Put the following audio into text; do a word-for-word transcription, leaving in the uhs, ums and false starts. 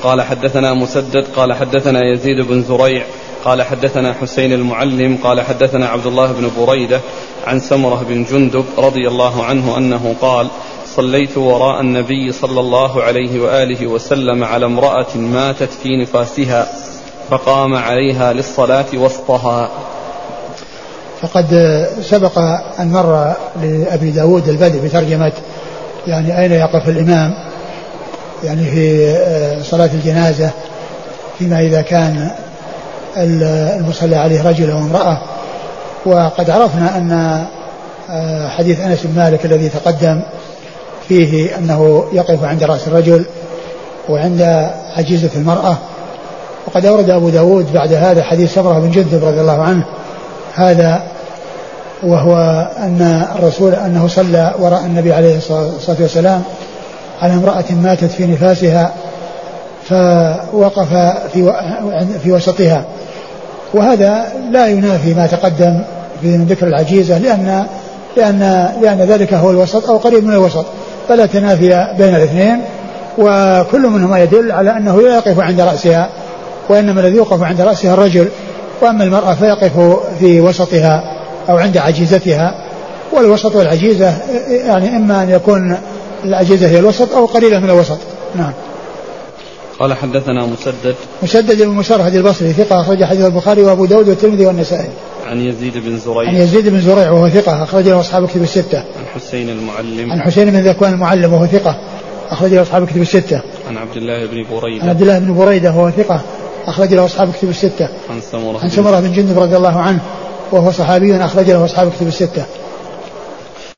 قال حدثنا مسدد قال حدثنا يزيد بن زريع قال حدثنا حسين المعلم قال حدثنا عبد الله بن بريدة عن سمرة بن جندب رضي الله عنه أنه قال صليت وراء النبي صلى الله عليه وآله وسلم على امرأة ماتت في نفاسها فقام عليها للصلاة وسطها. فقد سبق أن مر لأبي داود البدء بترجمة يعني أين يقف الإمام يعني في صلاة الجنازة فيما إذا كان المصلى عليه رجل أو امرأة. وقد عرفنا أن حديث أنس بن مالك الذي تقدم فيه أنه يقف عند رأس الرجل وعند عجيزة المرأة. وقد أورد أبو داود بعد هذا حديث سمرة بن جندب رضي الله عنه هذا، وهو أن الرسول أنه صلى وراء النبي عليه الصلاة والسلام على امرأة ماتت في نفاسها فوقف في في وسطها. وهذا لا ينافي ما تقدم في ذكر العجيزة لأن لأن لأن ذلك هو الوسط أو قريب من الوسط، فلا تنافي بين الاثنين، وكل منهما يدل على أنه لا يقف عند رأسها، وإنما الذي يوقف عند رأسها الرجل، وأما المرأة فيقف في وسطها أو عند عجيزتها. والوسط والعجيزة يعني إما أن يكون العجيزة هي الوسط أو قريبة من الوسط. نعم. قال حدثنا مسدد مسدد بن مسرهد البصري ثقة أخرج حديث البخاري وأبو داود والترمذي والنسائي. عن يزيد بن زريع عن يزيد بن زريع وهو ثقة أخرج له أصحاب الكتب الستة. عن حسين المعلم عن حسين بن ذكوان المعلم وهو ثقة أخرج له أصحاب الكتب الستة. عن عبد الله بن بريدة عن عبد الله بن بريدة وهو ثقة أخرج له أصحاب الكتب الستة. عن سمرة عن سمرة بن جندب رضي الله عنه وهو صحابي أخرج له أصحاب الكتب الستة.